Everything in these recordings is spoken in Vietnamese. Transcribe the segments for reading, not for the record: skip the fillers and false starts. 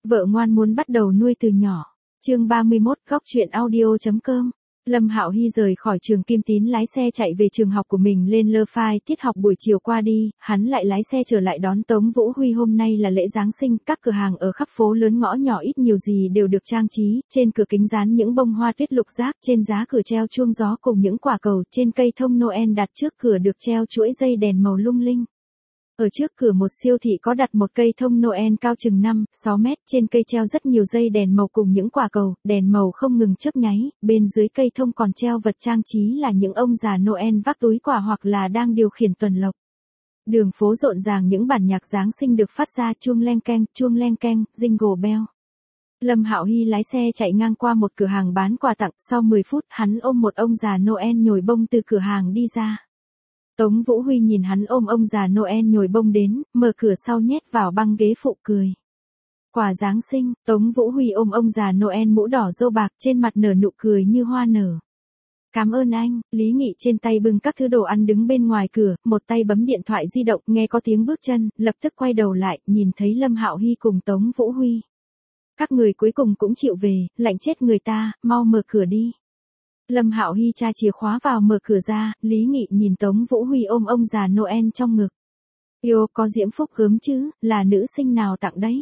Vợ ngoan muốn bắt đầu nuôi từ nhỏ. Chương 31, góc chuyện audio.com. Lâm Hạo Hy rời khỏi trường Kim Tín lái xe chạy về trường học của mình lên Lơ Phai, tiết học buổi chiều qua đi, hắn lại lái xe trở lại đón Tống Vũ Huy. Hôm nay là lễ Giáng sinh, các cửa hàng ở khắp phố lớn ngõ nhỏ ít nhiều gì đều được trang trí, trên cửa kính dán những bông hoa tuyết lục giác, trên giá cửa treo chuông gió cùng những quả cầu, trên cây thông Noel đặt trước cửa được treo chuỗi dây đèn màu lung linh. Ở trước cửa một siêu thị có đặt một cây thông Noel cao chừng 5-6 mét, trên cây treo rất nhiều dây đèn màu cùng những quả cầu, đèn màu không ngừng chớp nháy, bên dưới cây thông còn treo vật trang trí là những ông già Noel vác túi quà hoặc là đang điều khiển tuần lộc. Đường phố rộn ràng những bản nhạc Giáng sinh được phát ra, chuông leng keng, jingle bell. Lâm Hạo Hy lái xe chạy ngang qua một cửa hàng bán quà tặng, sau 10 phút hắn ôm một ông già Noel nhồi bông từ cửa hàng đi ra. Tống Vũ Huy nhìn hắn ôm ông già Noel nhồi bông đến, mở cửa sau nhét vào băng ghế phụ cười. Quà Giáng sinh, Tống Vũ Huy ôm ông già Noel mũ đỏ râu bạc, trên mặt nở nụ cười như hoa nở. Cảm ơn anh, Lý Nghị trên tay bưng các thứ đồ ăn đứng bên ngoài cửa, một tay bấm điện thoại di động, nghe có tiếng bước chân, lập tức quay đầu lại, nhìn thấy Lâm Hạo Hy cùng Tống Vũ Huy. Các người cuối cùng cũng chịu về, lạnh chết người ta, mau mở cửa đi. Lâm Hạo Hy tra chìa khóa vào mở cửa ra, Lý Nghị nhìn Tống Vũ Huy ôm ông già Noel trong ngực. Yêu, có diễm phúc gớm chứ, là nữ sinh nào tặng đấy?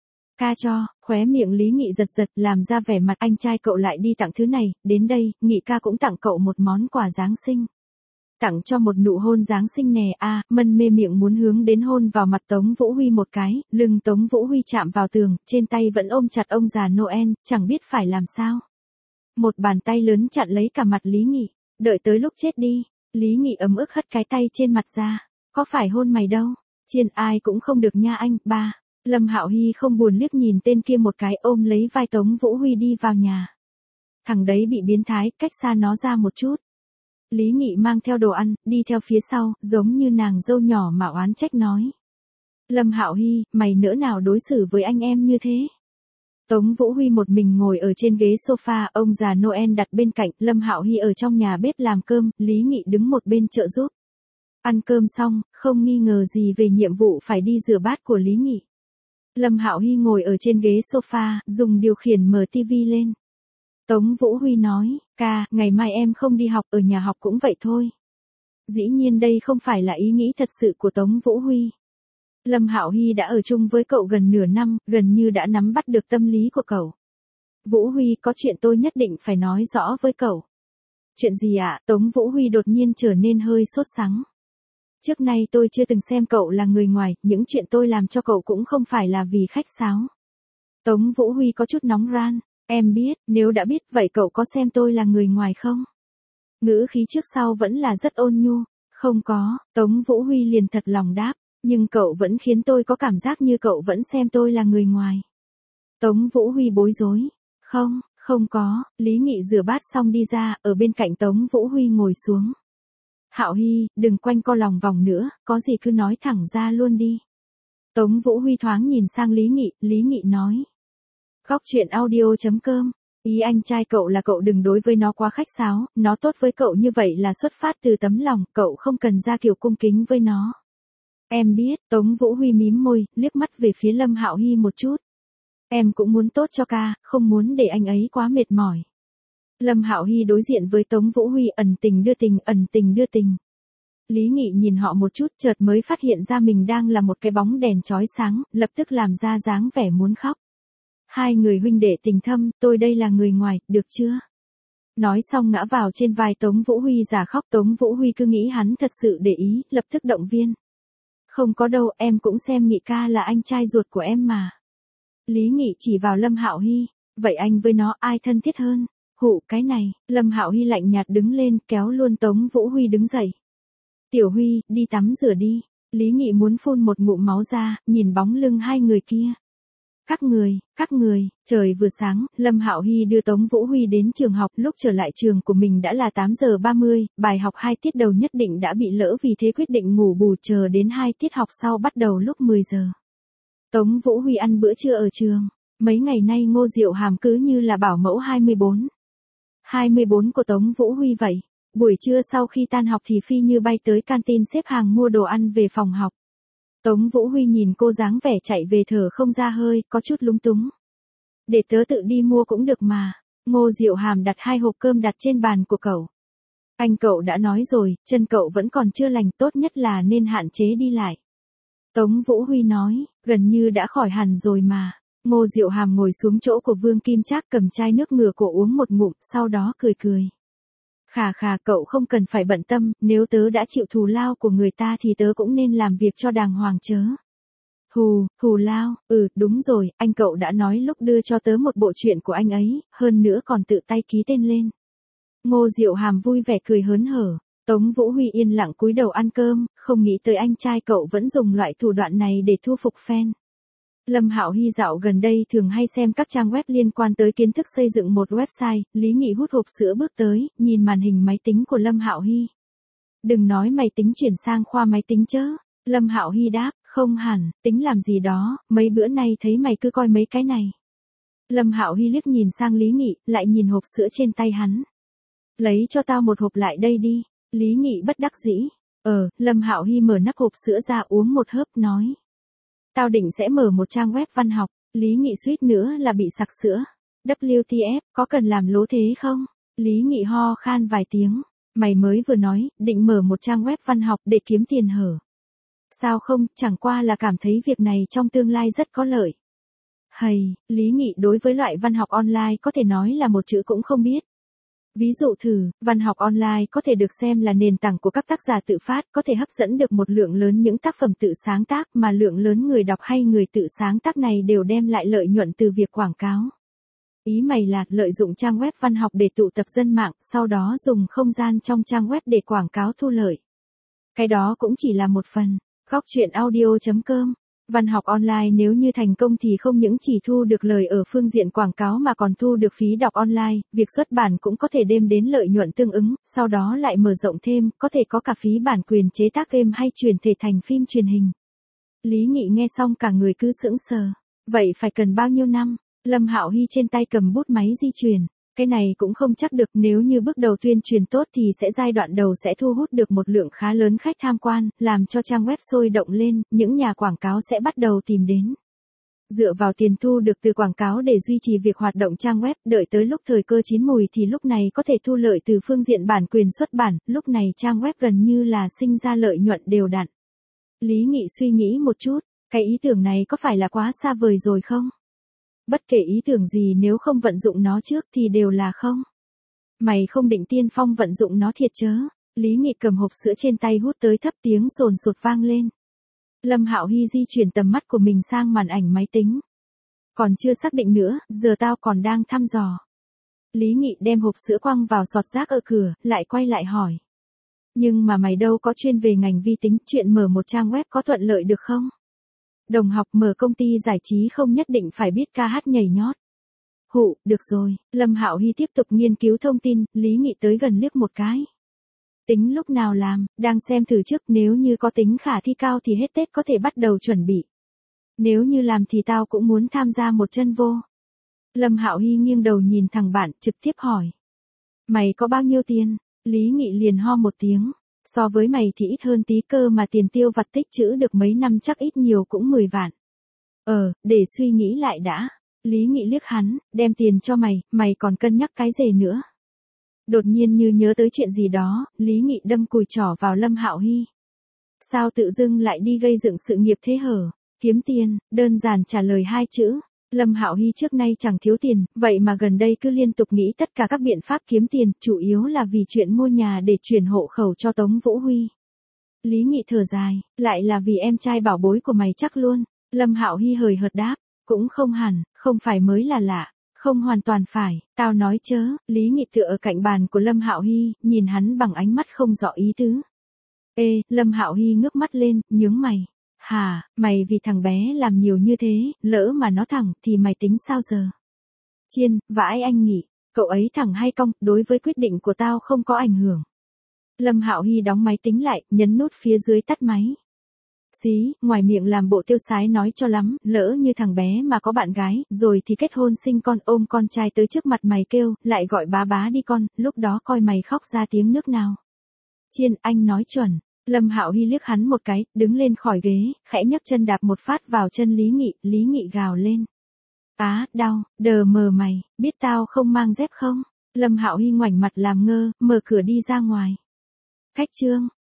Ca cho, khóe miệng Lý Nghị giật giật, làm ra vẻ mặt anh trai cậu lại đi tặng thứ này, đến đây, Nghị ca cũng tặng cậu một món quà Giáng sinh. Tặng cho một nụ hôn Giáng sinh nè a, Mân mê miệng muốn hướng đến hôn vào mặt Tống Vũ Huy một cái, lưng Tống Vũ Huy chạm vào tường, trên tay vẫn ôm chặt ông già Noel, chẳng biết phải làm sao. Một bàn tay lớn chặn lấy cả mặt Lý Nghị, đợi tới lúc chết đi. Lý Nghị ấm ức hất cái tay trên mặt ra, có phải hôn mày đâu, chiên ai cũng không được nha anh, ba. Lâm Hạo Hy không buồn liếc nhìn tên kia một cái, ôm lấy vai Tống Vũ Huy đi vào nhà. Thằng đấy bị biến thái, cách xa nó ra một chút. Lý Nghị mang theo đồ ăn, đi theo phía sau, giống như nàng dâu nhỏ mà oán trách nói. Lâm Hạo Hy, mày nỡ nào đối xử với anh em như thế? Tống Vũ Huy một mình ngồi ở trên ghế sofa, ông già Noel đặt bên cạnh, Lâm Hạo Hy ở trong nhà bếp làm cơm, Lý Nghị đứng một bên trợ giúp. Ăn cơm xong, không nghi ngờ gì về nhiệm vụ phải đi rửa bát của Lý Nghị. Lâm Hạo Hy ngồi ở trên ghế sofa, dùng điều khiển mở tivi lên. Tống Vũ Huy nói, ca, ngày mai em không đi học, ở nhà học cũng vậy thôi. Dĩ nhiên đây không phải là ý nghĩ thật sự của Tống Vũ Huy. Lâm Hạo Hy đã ở chung với cậu gần nửa năm, gần như đã nắm bắt được tâm lý của cậu. Vũ Huy, có chuyện tôi nhất định phải nói rõ với cậu. Chuyện gì ạ? Tống Vũ Huy đột nhiên trở nên hơi sốt sắng. Trước nay tôi chưa từng xem cậu là người ngoài, những chuyện tôi làm cho cậu cũng không phải là vì khách sáo. Tống Vũ Huy có chút nóng ran, em biết, nếu đã biết vậy cậu có xem tôi là người ngoài không? Ngữ khí trước sau vẫn là rất ôn nhu. Không có, Tống Vũ Huy liền thật lòng đáp. Nhưng cậu vẫn khiến tôi có cảm giác như cậu vẫn xem tôi là người ngoài. Tống Vũ Huy bối rối. Không có, Lý Nghị rửa bát xong đi ra, ở bên cạnh Tống Vũ Huy ngồi xuống. Hạo Hy, đừng quanh co lòng vòng nữa, có gì cứ nói thẳng ra luôn đi. Tống Vũ Huy thoáng nhìn sang Lý Nghị nói. Góc chuyện audio.com. Ý anh trai cậu là cậu đừng đối với nó quá khách sáo, nó tốt với cậu như vậy là xuất phát từ tấm lòng, cậu không cần ra kiểu cung kính với nó. Em biết, Tống Vũ Huy mím môi, liếc mắt về phía Lâm Hạo Hy một chút. Em cũng muốn tốt cho ca, không muốn để anh ấy quá mệt mỏi. Lâm Hạo Hy đối diện với Tống Vũ Huy ẩn tình đưa tình. Lý Nghị nhìn họ một chút chợt mới phát hiện ra mình đang là một cái bóng đèn chói sáng, lập tức làm ra dáng vẻ muốn khóc. Hai người huynh đệ tình thâm, tôi đây là người ngoài, được chưa? Nói xong ngã vào trên vai Tống Vũ Huy giả khóc. Tống Vũ Huy cứ nghĩ hắn thật sự để ý, lập tức động viên. Không có đâu, em cũng xem Nghị ca là anh trai ruột của em mà. Lý Nghị chỉ vào Lâm Hạo Hy, vậy anh với nó ai thân thiết hơn? Hụ cái này, Lâm Hạo Hy lạnh nhạt đứng lên, kéo luôn Tống Vũ Huy đứng dậy. Tiểu Huy, đi tắm rửa đi. Lý Nghị muốn phun một ngụm máu ra, nhìn bóng lưng hai người kia. Các người, trời vừa sáng, Lâm Hạo Hy đưa Tống Vũ Huy đến trường học, lúc trở lại trường của mình đã là 8:30, bài học 2 tiết đầu nhất định đã bị lỡ vì thế quyết định ngủ bù chờ đến 2 tiết học sau bắt đầu lúc 10 giờ. Tống Vũ Huy ăn bữa trưa ở trường, mấy ngày nay Ngô Diệu Hàm cứ như là bảo mẫu 24. 24 của Tống Vũ Huy vậy. Buổi trưa sau khi tan học thì phi như bay tới canteen xếp hàng mua đồ ăn về phòng học. Tống Vũ Huy nhìn cô dáng vẻ chạy về thở không ra hơi, có chút lúng túng. Để tớ tự đi mua cũng được mà. Ngô Diệu Hàm đặt 2 hộp cơm đặt trên bàn của cậu. Anh cậu đã nói rồi, chân cậu vẫn còn chưa lành, tốt nhất là nên hạn chế đi lại. Tống Vũ Huy nói, gần như đã khỏi hẳn rồi mà. Ngô Diệu Hàm ngồi xuống chỗ của Vương Kim Trác cầm chai nước ngửa cổ uống một ngụm, sau đó cười cười. Khà khà, cậu không cần phải bận tâm, nếu tớ đã chịu thù lao của người ta thì tớ cũng nên làm việc cho đàng hoàng chớ. Thù lao, đúng rồi, anh cậu đã nói lúc đưa cho tớ một bộ truyện của anh ấy, hơn nữa còn tự tay ký tên lên. Ngô Diệu Hàm vui vẻ cười hớn hở. Tống Vũ Huy yên lặng cúi đầu ăn cơm, không nghĩ tới anh trai cậu vẫn dùng loại thủ đoạn này để thu phục fan. Lâm Hạo Hy dạo gần đây thường hay xem các trang web liên quan tới kiến thức xây dựng một website, Lý Nghị hút hộp sữa bước tới, nhìn màn hình máy tính của Lâm Hạo Hy. Đừng nói mày tính chuyển sang khoa máy tính chớ. Lâm Hạo Hy đáp, không hẳn, tính làm gì đó, mấy bữa nay thấy mày cứ coi mấy cái này. Lâm Hạo Hy liếc nhìn sang Lý Nghị, lại nhìn hộp sữa trên tay hắn. Lấy cho tao một hộp lại đây đi. Lý Nghị bất đắc dĩ. Lâm Hạo Hy mở nắp hộp sữa ra uống một hớp nói. Tao định sẽ mở một trang web văn học. Lý Nghị suýt nữa là bị sặc sữa. WTF, có cần làm lố thế không? Lý Nghị ho khan vài tiếng. Mày mới vừa nói, định mở một trang web văn học để kiếm tiền hở. Sao không, chẳng qua là cảm thấy việc này trong tương lai rất có lợi. Lý Nghị đối với loại văn học online có thể nói là một chữ cũng không biết. Ví dụ thử, văn học online có thể được xem là nền tảng của các tác giả tự phát, có thể hấp dẫn được một lượng lớn những tác phẩm tự sáng tác mà lượng lớn người đọc hay người tự sáng tác này đều đem lại lợi nhuận từ việc quảng cáo. Ý mày là lợi dụng trang web văn học để tụ tập dân mạng, sau đó dùng không gian trong trang web để quảng cáo thu lợi. Cái đó cũng chỉ là một phần. Góc truyện audio.com. Văn học online nếu như thành công thì không những chỉ thu được lời ở phương diện quảng cáo mà còn thu được phí đọc online, việc xuất bản cũng có thể đem đến lợi nhuận tương ứng, sau đó lại mở rộng thêm, có thể có cả phí bản quyền chế tác game hay chuyển thể thành phim truyền hình. Lý Nghị nghe xong cả người cứ sững sờ. Vậy phải cần bao nhiêu năm? Lâm Hạo Hy trên tay cầm bút máy di chuyển. Cái này cũng không chắc được, nếu như bước đầu tuyên truyền tốt thì sẽ giai đoạn đầu sẽ thu hút được một lượng khá lớn khách tham quan, làm cho trang web sôi động lên, những nhà quảng cáo sẽ bắt đầu tìm đến. Dựa vào tiền thu được từ quảng cáo để duy trì việc hoạt động trang web, đợi tới lúc thời cơ chín mùi thì lúc này có thể thu lợi từ phương diện bản quyền xuất bản, lúc này trang web gần như là sinh ra lợi nhuận đều đặn. Lý Nghị suy nghĩ một chút, cái ý tưởng này có phải là quá xa vời rồi không? Bất kể ý tưởng gì nếu không vận dụng nó trước thì đều là không. Mày không định tiên phong vận dụng nó thiệt chớ. Lý Nghị cầm hộp sữa trên tay hút tới thấp, tiếng sồn sột vang lên. Lâm Hạo Hy di chuyển tầm mắt của mình sang màn ảnh máy tính. Còn chưa xác định nữa, giờ tao còn đang thăm dò. Lý Nghị đem hộp sữa quăng vào sọt rác ở cửa, lại quay lại hỏi. Nhưng mà mày đâu có chuyên về ngành vi tính, chuyện mở một trang web có thuận lợi được không? Đồng học, mở công ty giải trí không nhất định phải biết ca hát nhảy nhót. Được rồi, Lâm Hạo Hy tiếp tục nghiên cứu thông tin, Lý Nghị tới gần liếc một cái. Tính lúc nào làm, đang xem thử trước, nếu như có tính khả thi cao thì hết Tết có thể bắt đầu chuẩn bị. Nếu như làm thì tao cũng muốn tham gia một chân vô. Lâm Hạo Hy nghiêng đầu nhìn thằng bạn, trực tiếp hỏi. Mày có bao nhiêu tiền? Lý Nghị liền ho một tiếng. So với mày thì ít hơn tí cơ mà tiền tiêu vặt tích trữ được mấy năm chắc ít nhiều cũng 10 vạn. Để suy nghĩ lại đã. Lý Nghị liếc hắn, đem tiền cho mày còn cân nhắc cái gì nữa? Đột nhiên như nhớ tới chuyện gì đó, Lý Nghị đâm cùi trỏ vào Lâm Hạo Hy. Sao tự dưng lại đi gây dựng sự nghiệp thế hở? Kiếm tiền, đơn giản trả lời 2 chữ. Lâm Hạo Hy trước nay chẳng thiếu tiền, vậy mà gần đây cứ liên tục nghĩ tất cả các biện pháp kiếm tiền, chủ yếu là vì chuyện mua nhà để chuyển hộ khẩu cho Tống Vũ Huy. Lý Nghị thở dài, lại là vì em trai bảo bối của mày chắc luôn. Lâm Hạo Hy hời hợt đáp, cũng không hẳn, không phải mới là lạ, không hoàn toàn phải, tao nói chớ. Lý Nghị tựa ở cạnh bàn của Lâm Hạo Hy, nhìn hắn bằng ánh mắt không rõ ý tứ. Lâm Hạo Hy ngước mắt lên, nhướng mày. Hả, mày vì thằng bé làm nhiều như thế, lỡ mà nó thẳng thì mày tính sao giờ? Chiên, vãi anh nhỉ, cậu ấy thẳng hay cong, đối với quyết định của tao không có ảnh hưởng. Lâm Hạo Hy đóng máy tính lại, nhấn nút phía dưới tắt máy. Xí, ngoài miệng làm bộ tiêu sái nói cho lắm, lỡ như thằng bé mà có bạn gái, rồi thì kết hôn sinh con, ôm con trai tới trước mặt mày kêu, lại gọi bá bá đi con, lúc đó coi mày khóc ra tiếng nước nào. Chiên, anh nói chuẩn. Lâm Hạo Hy liếc hắn một cái, đứng lên khỏi ghế, khẽ nhấc chân đạp một phát vào chân Lý Nghị gào lên. Á, đau, đờ mờ mày, biết tao không mang dép không? Lâm Hạo Hy ngoảnh mặt làm ngơ, mở cửa đi ra ngoài. Khách Trương,